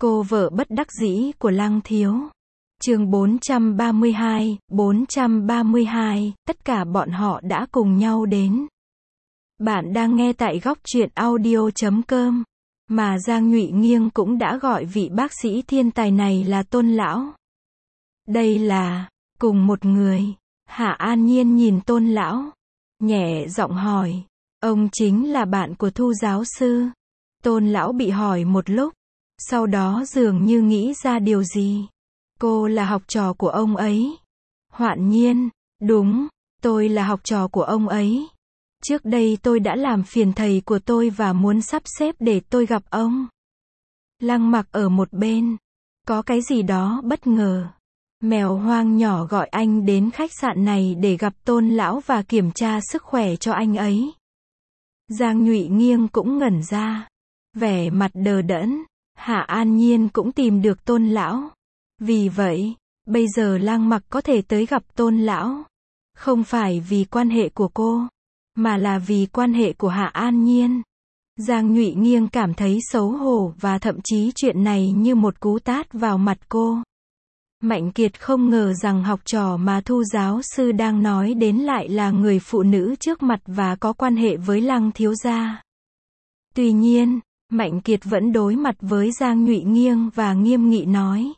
Cô vợ bất đắc dĩ của Lăng Thiếu. Chương 432, tất cả bọn họ đã cùng nhau đến. Bạn đang nghe tại góc truyện audio.com, mà Giang Nhụy Nghiêng cũng đã gọi vị bác sĩ thiên tài này là Tôn lão. Đây là, cùng một người. Hạ An Nhiên nhìn Tôn lão, nhẹ giọng hỏi, ông chính là bạn của Thu giáo sư? Tôn lão bị hỏi một lúc, sau đó dường như nghĩ ra điều gì. Cô là học trò của ông ấy. Hoạn Nhiên, đúng, tôi là học trò của ông ấy. Trước đây tôi đã làm phiền thầy của tôi và muốn sắp xếp để tôi gặp ông. Lăng Mặc ở một bên, có cái gì đó bất ngờ. Mèo hoang nhỏ gọi anh đến khách sạn này để gặp Tôn lão và kiểm tra sức khỏe cho anh ấy. Giang Nhụy Nghiêng cũng ngẩn ra, vẻ mặt đờ đẫn. Hạ An Nhiên cũng tìm được Tôn lão. Vì vậy, bây giờ Lăng Mặc có thể tới gặp Tôn lão, không phải vì quan hệ của cô, mà là vì quan hệ của Hạ An Nhiên. Giang Nhụy Nghiêng cảm thấy xấu hổ và thậm chí chuyện này như một cú tát vào mặt cô. Mạnh Kiệt không ngờ rằng học trò mà Thu giáo sư đang nói đến lại là người phụ nữ trước mặt và có quan hệ với Lăng thiếu gia. Tuy nhiên, Mạnh Kiệt vẫn đối mặt với Giang Nhụy Nghiêng và nghiêm nghị nói.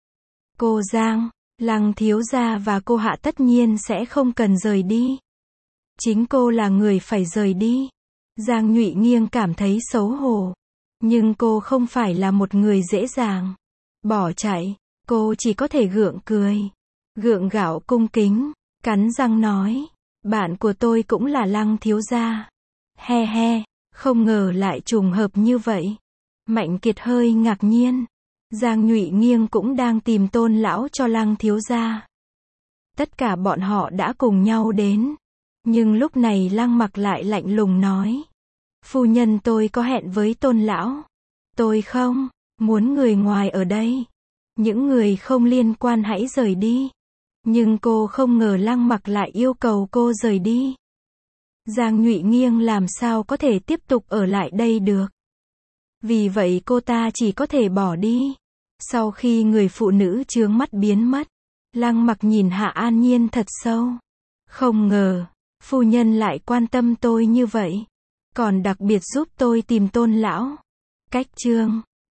Cô Giang, Lăng thiếu gia và cô Hạ tất nhiên sẽ không cần rời đi. Chính cô là người phải rời đi. Giang Nhụy Nghiêng cảm thấy xấu hổ. Nhưng cô không phải là một người dễ dàng bỏ chạy. Cô chỉ có thể gượng cười, gượng gạo cung kính, cắn răng nói. Bạn của tôi cũng là Lăng thiếu gia. He he, không ngờ lại trùng hợp như vậy. Mạnh Kiệt hơi ngạc nhiên. Giang Nhụy Nghiêng cũng đang tìm Tôn lão cho Lăng thiếu gia. Tất cả bọn họ đã cùng nhau đến. Nhưng lúc này Lăng Mặc lại lạnh lùng nói. Phu nhân tôi có hẹn với Tôn lão. Tôi không muốn người ngoài ở đây. Những người không liên quan hãy rời đi. Nhưng cô không ngờ Lăng Mặc lại yêu cầu cô rời đi. Giang Nhụy Nghiêng làm sao có thể tiếp tục ở lại đây được. Vì vậy cô ta chỉ có thể bỏ đi. Sau khi người phụ nữ chướng mắt biến mất, Lăng Mặc nhìn Hạ An Nhiên thật sâu. Không ngờ, phu nhân lại quan tâm tôi như vậy. Còn đặc biệt giúp tôi tìm Tôn lão. Cách chương